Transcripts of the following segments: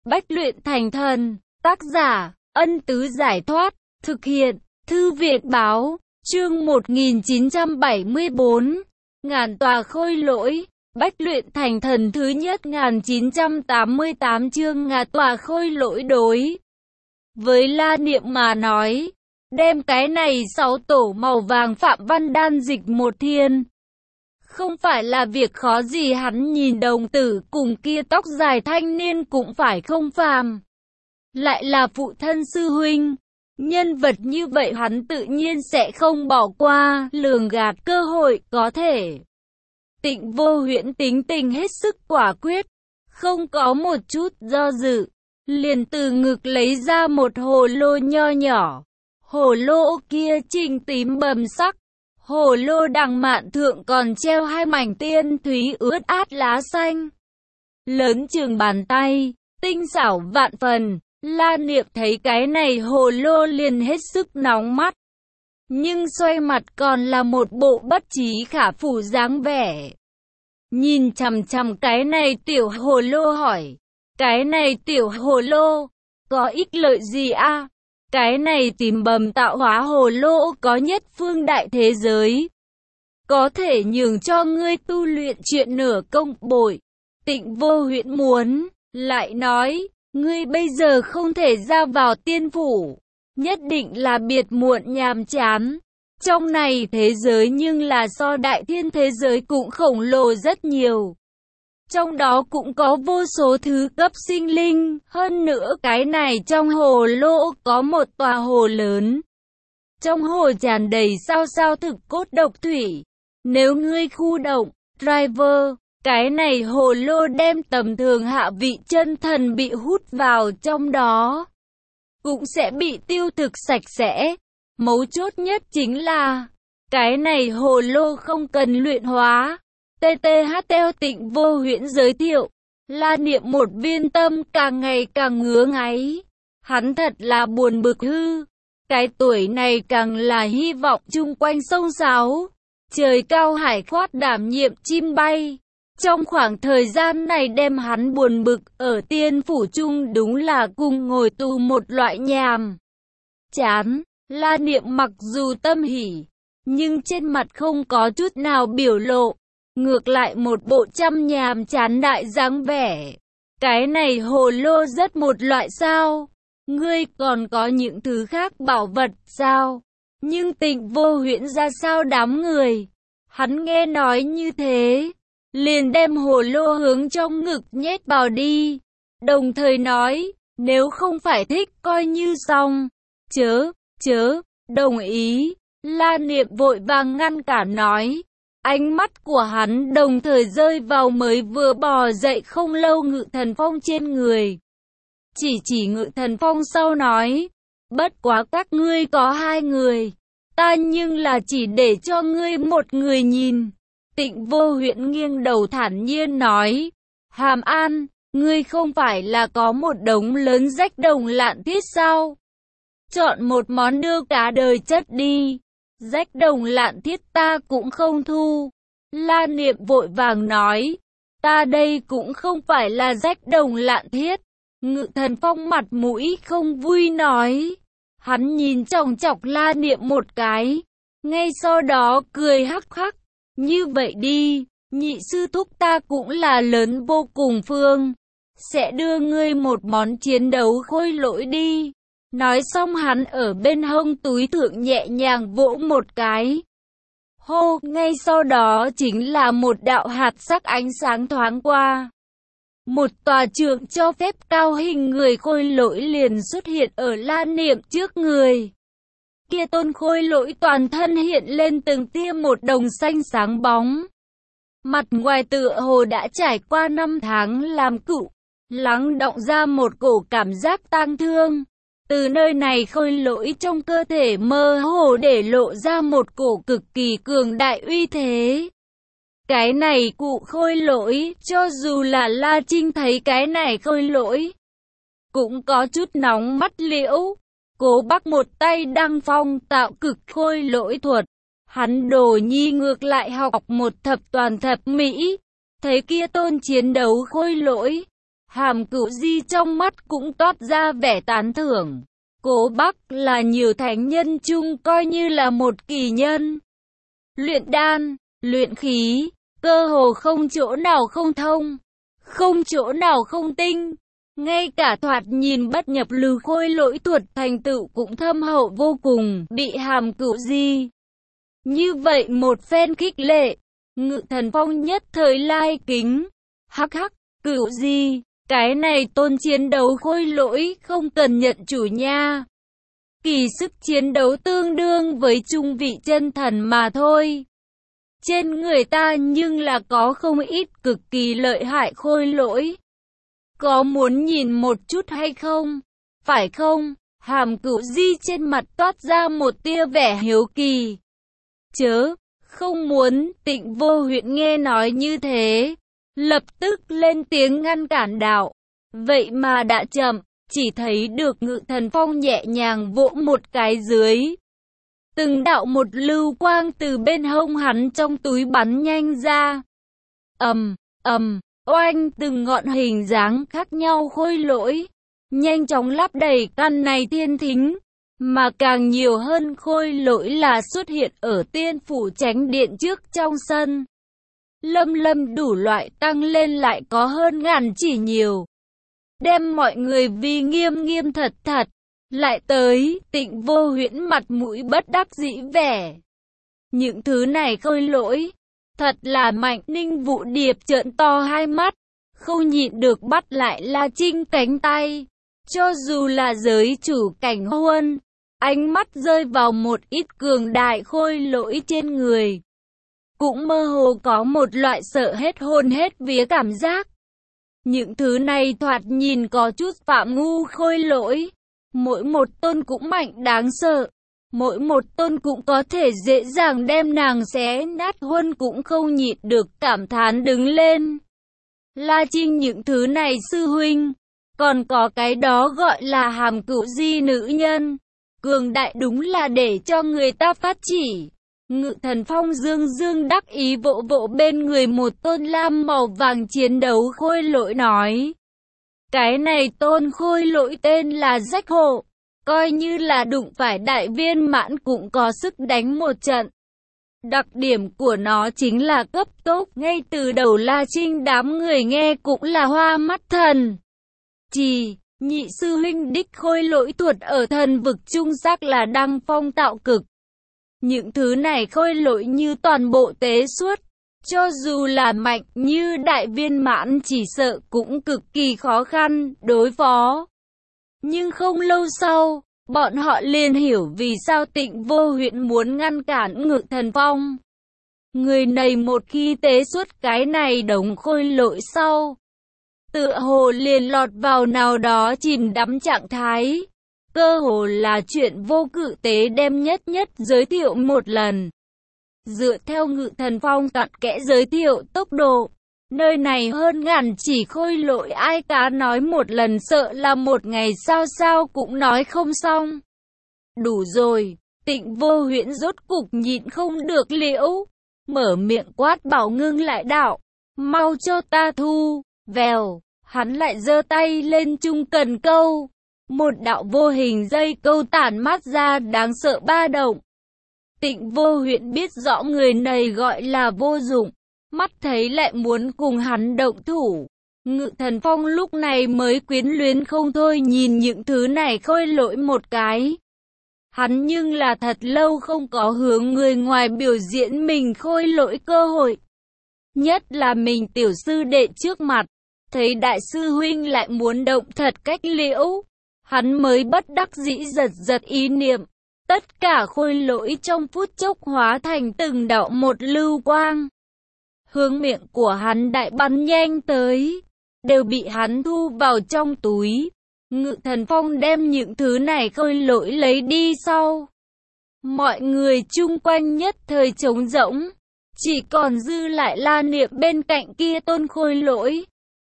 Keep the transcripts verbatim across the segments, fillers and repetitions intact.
Bách luyện thành thần. Tác giả, Ân Tứ Giải Thoát. Thực hiện, Thư viện Báo. Chương một nghìn chín trăm bảy mươi tư. Ngàn tòa khôi lỗi. Bách luyện thành thần thứ nhất một nghìn chín trăm tám mươi tám chương ngàn tòa khôi lỗi. Đối với La Niệm mà nói, đem cái này sáu tổ màu vàng Phạm Văn đan dịch một thiên, không phải là việc khó gì. Hắn nhìn đồng tử cùng kia tóc dài thanh niên cũng phải không phàm, lại là phụ thân sư huynh. Nhân vật như vậy hắn tự nhiên sẽ không bỏ qua, lường gạt cơ hội có thể. Tịnh Vô Huyễn tính tình hết sức quả quyết, không có một chút do dự, liền từ ngực lấy ra một hồ lô nho nhỏ. Hồ lô kia trình tím bầm sắc, hồ lô đằng mạn thượng còn treo hai mảnh tiên thúy ướt át lá xanh, lớn chừng bàn tay, tinh xảo vạn phần. La Niệm thấy cái này hồ lô liền hết sức nóng mắt, nhưng xoay mặt còn là một bộ bất trí khả phủ dáng vẻ. Nhìn chằm chằm cái này tiểu hồ lô hỏi, cái này tiểu hồ lô, có ích lợi gì a? À? Cái này tìm bầm tạo hóa hồ lô có nhất phương đại thế giới, có thể nhường cho ngươi tu luyện chuyện nửa công bội. Tịnh Vô Huyễn muốn, lại nói, ngươi bây giờ không thể ra vào tiên phủ, nhất định là biệt muộn nhàm chán. Trong này thế giới nhưng là so đại thiên thế giới cũng khổng lồ rất nhiều. Trong đó cũng có vô số thứ cấp sinh linh, hơn nữa cái này trong hồ lô có một tòa hồ lớn. Trong hồ tràn đầy sao sao thực cốt độc thủy. Nếu ngươi khu động, driver, cái này hồ lô đem tầm thường hạ vị chân thần bị hút vào trong đó, cũng sẽ bị tiêu thực sạch sẽ. Mấu chốt nhất chính là, cái này hồ lô không cần luyện hóa. tê tê hát theo Tịnh Vô Huyễn giới thiệu, La Niệm một viên tâm càng ngày càng ngứa ngáy. Hắn thật là buồn bực hư. Cái tuổi này càng là hy vọng chung quanh sông sáo, trời cao hải khoát đảm nhiệm chim bay. Trong khoảng thời gian này đem hắn buồn bực ở tiên phủ chung đúng là cùng ngồi tù một loại nhàm chán. La Niệm mặc dù tâm hỉ, nhưng trên mặt không có chút nào biểu lộ, ngược lại một bộ chăm nhàm chán đại dáng vẻ. Cái này hồ lô rất một loại sao? Ngươi còn có những thứ khác bảo vật sao? Nhưng Tịnh Vô Huyễn ra sao đám người? Hắn nghe nói như thế, liền đem hồ lô hướng trong ngực nhét vào đi, đồng thời nói, nếu không phải thích coi như xong. Chớ, chớ, đồng ý. La Niệm vội vàng ngăn cản nói. Ánh mắt của hắn đồng thời rơi vào mới vừa bò dậy không lâu Ngự Thần Phong trên người. Chỉ chỉ Ngự Thần Phong sau nói, bất quá các ngươi có hai người, ta nhưng là chỉ để cho ngươi một người nhìn. Tịnh Vô Huyễn nghiêng đầu thản nhiên nói, Hàm An, ngươi không phải là có một đống lớn rách đồng lạn thiết sao? Chọn một món đưa cả đời chất đi. Rách đồng lạn thiết ta cũng không thu. La Niệm vội vàng nói, ta đây cũng không phải là rách đồng lạn thiết. Ngự Thần Phong mặt mũi không vui nói. Hắn nhìn chòng chọc La Niệm một cái, ngay sau đó cười hắc hắc. Như vậy đi, nhị sư thúc ta cũng là lớn vô cùng phương, sẽ đưa ngươi một món chiến đấu khôi lỗi đi. Nói xong hắn ở bên hông túi thượng nhẹ nhàng vỗ một cái. Hô, ngay sau đó chính là một đạo hạt sắc ánh sáng thoáng qua. Một tòa trượng cho phép cao hình người khôi lỗi liền xuất hiện ở La Niệm trước người. Kia tôn khôi lỗi toàn thân hiện lên từng tia một đồng xanh sáng bóng. Mặt ngoài tựa hồ đã trải qua năm tháng làm cựu, lắng đọng ra một cổ cảm giác tang thương. Từ nơi này khôi lỗi trong cơ thể mơ hồ để lộ ra một cổ cực kỳ cường đại uy thế. Cái này cụ khôi lỗi, cho dù là La Trinh thấy cái này khôi lỗi, cũng có chút nóng mắt liễu. Cố Bắc một tay đăng phong tạo cực khôi lỗi thuật. Hắn Đồ Nhi ngược lại học một thập toàn thập mỹ. Thấy kia tôn chiến đấu khôi lỗi, Hàm Cửu Di trong mắt cũng toát ra vẻ tán thưởng. Cố Bắc là nhiều thánh nhân chung coi như là một kỳ nhân. Luyện đan, luyện khí, cơ hồ không chỗ nào không thông, không chỗ nào không tinh. Ngay cả thoạt nhìn bất nhập lưu khôi lỗi thuật thành tựu cũng thâm hậu vô cùng, bị Hàm Cửu Di như vậy một phen khích lệ, Ngự Thần Phong nhất thời lai kính. Hắc hắc, Cửu Di, cái này tôn chiến đấu khôi lỗi không cần nhận chủ nha. Kỳ sức chiến đấu tương đương với trung vị chân thần mà thôi. Trên người ta nhưng là có không ít cực kỳ lợi hại khôi lỗi. Có muốn nhìn một chút hay không? Phải không? Hàm Cửu Di trên mặt toát ra một tia vẻ hiếu kỳ. Chớ, không muốn. Tịnh Vô Huyện nghe nói như thế, lập tức lên tiếng ngăn cản đạo. Vậy mà đã chậm, chỉ thấy được Ngự Thần Phong nhẹ nhàng vỗ một cái dưới. Từng đạo một lưu quang từ bên hông hắn trong túi bắn nhanh ra. Ầm, ầm, oanh, từng ngọn hình dáng khác nhau khôi lỗi nhanh chóng lắp đầy căn này thiên thính, mà càng nhiều hơn khôi lỗi là xuất hiện ở Tiên Phủ Chánh Điện trước trong sân. Lâm lâm đủ loại tăng lên lại có hơn ngàn chỉ nhiều. Đem mọi người vì nghiêm nghiêm thật thật. Lại tới, Tịnh Vô Huyễn mặt mũi bất đắc dĩ vẻ. Những thứ này khôi lỗi, thật là mạnh. Ninh Vũ Điệp trợn to hai mắt, không nhịn được bắt lại La Trinh cánh tay. Cho dù là giới chủ cảnh huân, ánh mắt rơi vào một ít cường đại khôi lỗi trên người, cũng mơ hồ có một loại sợ hết hồn hết vía cảm giác. Những thứ này thoạt nhìn có chút phạm ngu khôi lỗi. Mỗi một tôn cũng mạnh đáng sợ. Mỗi một tôn cũng có thể dễ dàng đem nàng xé nát. Huân cũng không nhịn được cảm thán đứng lên. La Trinh, những thứ này sư huynh, còn có cái đó gọi là Hàm Cửu Di nữ nhân, cường đại đúng là để cho người ta phát chỉ. Ngự Thần Phong dương dương đắc ý vỗ vỗ bên người một tôn lam màu vàng chiến đấu khôi lỗi nói. Cái này tôn khôi lỗi tên là Rách Hộ, coi như là đụng phải đại viên mãn cũng có sức đánh một trận. Đặc điểm của nó chính là cấp tốc, ngay từ đầu La Trinh đám người nghe cũng là hoa mắt thần. Chỉ, nhị sư huynh đích khôi lỗi thuật ở thần vực trung xác là đăng phong tạo cực. Những thứ này khôi lỗi như toàn bộ tế xuất, cho dù là mạnh như đại viên mãn chỉ sợ cũng cực kỳ khó khăn đối phó. Nhưng không lâu sau, bọn họ liền hiểu vì sao Tịnh Vô Huyễn muốn ngăn cản Ngự Thần Phong. Người này một khi tế xuất cái này đống khôi lỗi sau, tựa hồ liền lọt vào nào đó chìm đắm trạng thái. Cơ hồ là chuyện vô cự tế đem nhất nhất giới thiệu một lần. Dựa theo Ngự Thần Phong cặn kẽ giới thiệu tốc độ, nơi này hơn ngàn chỉ khôi lỗi ai cá nói một lần sợ là một ngày sao sao cũng nói không xong. Đủ rồi, Tịnh Vô Huyễn rốt cục nhịn không được liễu, mở miệng quát bảo ngưng lại đạo, mau cho ta thu. Vèo, hắn lại giơ tay lên trung cần câu. Một đạo vô hình dây câu tản mát ra đáng sợ ba động. Tịnh Vô Huyễn biết rõ người này gọi là vô dụng, mắt thấy lại muốn cùng hắn động thủ. Ngự Thần Phong lúc này mới quyến luyến không thôi nhìn những thứ này khôi lỗi một cái. Hắn nhưng là thật lâu không có hướng người ngoài biểu diễn mình khôi lỗi cơ hội. Nhất là mình tiểu sư đệ trước mặt, thấy đại sư huynh lại muốn động thật cách liễu. Hắn mới bất đắc dĩ giật giật ý niệm. Tất cả khôi lỗi trong phút chốc hóa thành từng đạo một lưu quang. Hướng miệng của hắn đại bắn nhanh tới, đều bị hắn thu vào trong túi. Ngự Thần Phong đem những thứ này khôi lỗi lấy đi sau. Mọi người chung quanh nhất thời trống rỗng, chỉ còn dư lại La Niệm bên cạnh kia tôn khôi lỗi.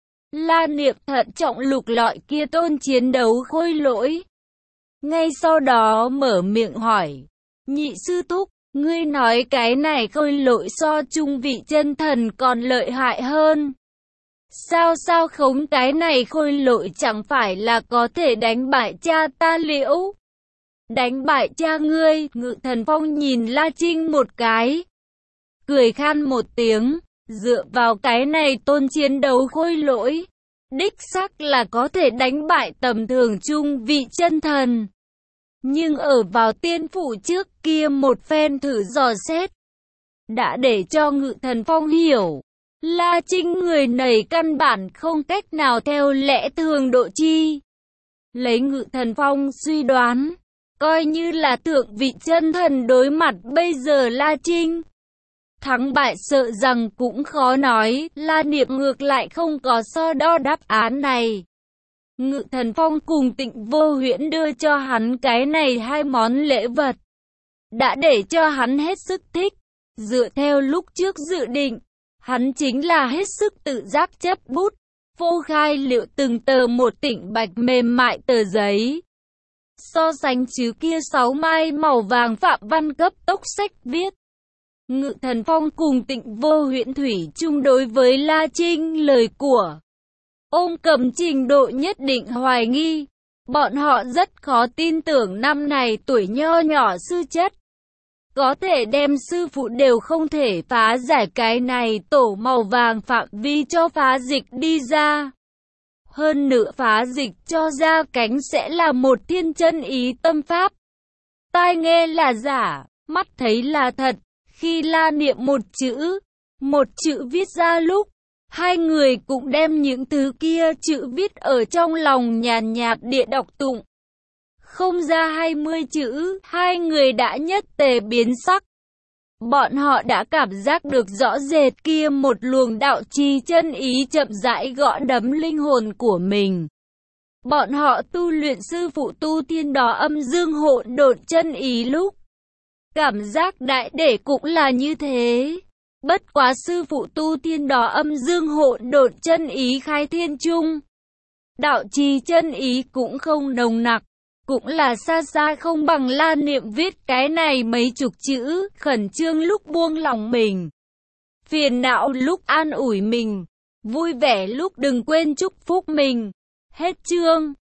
La Niệm thận trọng lục lọi kia tôn chiến đấu khôi lỗi. Ngay sau đó mở miệng hỏi, nhị sư thúc, ngươi nói cái này khôi lỗi so trung vị chân thần còn lợi hại hơn. Sao sao khống cái này Khôi Lỗi chẳng phải là có thể đánh bại cha ta liễu? Đánh bại cha ngươi, Ngự Thần Phong nhìn La Trinh một cái. Cười khan một tiếng, dựa vào cái này tôn chiến đấu Khôi Lỗi. Đích xác là có thể đánh bại tầm thường trung vị chân thần. Nhưng ở vào tiên phủ trước kia một phen thử dò xét. Đã để cho Ngự Thần Phong hiểu. La Trinh người này căn bản không cách nào theo lẽ thường độ chi. Lấy Ngự Thần Phong suy đoán. Coi như là thượng vị chân thần đối mặt bây giờ La Trinh. Thắng bại sợ rằng cũng khó nói, La Niệm ngược lại không có so đo đáp án này. Ngự Thần Phong cùng Tịnh Vô Huyễn đưa cho hắn cái này hai món lễ vật. Đã để cho hắn hết sức thích. Dựa theo lúc trước dự định, hắn chính là hết sức tự giác chấp bút, phô khai liệu từng tờ một tịnh bạch mềm mại tờ giấy. So sánh chứ kia sáu mai màu vàng phạm văn cấp tốc sách viết. Ngự Thần Phong cùng Tịnh Vô Huyễn thủy chung đối với La Trinh lời của ôm cầm trình độ nhất định hoài nghi. Bọn họ rất khó tin tưởng năm này tuổi nho nhỏ sư chất. Có thể đem sư phụ đều không thể phá giải cái này tổ màu vàng phạm vi cho phá dịch đi ra. Hơn nữa phá dịch cho ra cánh sẽ là một thiên chân ý tâm pháp. Tai nghe là giả, mắt thấy là thật. Khi La Niệm một chữ, một chữ viết ra lúc, hai người cũng đem những thứ kia chữ viết ở trong lòng nhàn nhạt địa đọc tụng. Không ra hai mươi chữ, hai người đã nhất tề biến sắc. Bọn họ đã cảm giác được rõ rệt kia một luồng đạo trì chân ý chậm rãi gõ đấm linh hồn của mình. Bọn họ tu luyện sư phụ tu tiên đó âm dương hỗn độn chân ý lúc. Cảm giác đại để cũng là như thế. Bất quá sư phụ tu tiên đó âm dương hỗn độn chân ý khai thiên chung. Đạo trì chân ý cũng không nồng nặc. Cũng là xa xa không bằng La Niệm viết cái này mấy chục chữ, khẩn trương lúc buông lòng mình. Phiền não lúc an ủi mình. Vui vẻ lúc đừng quên chúc phúc mình. Hết chương.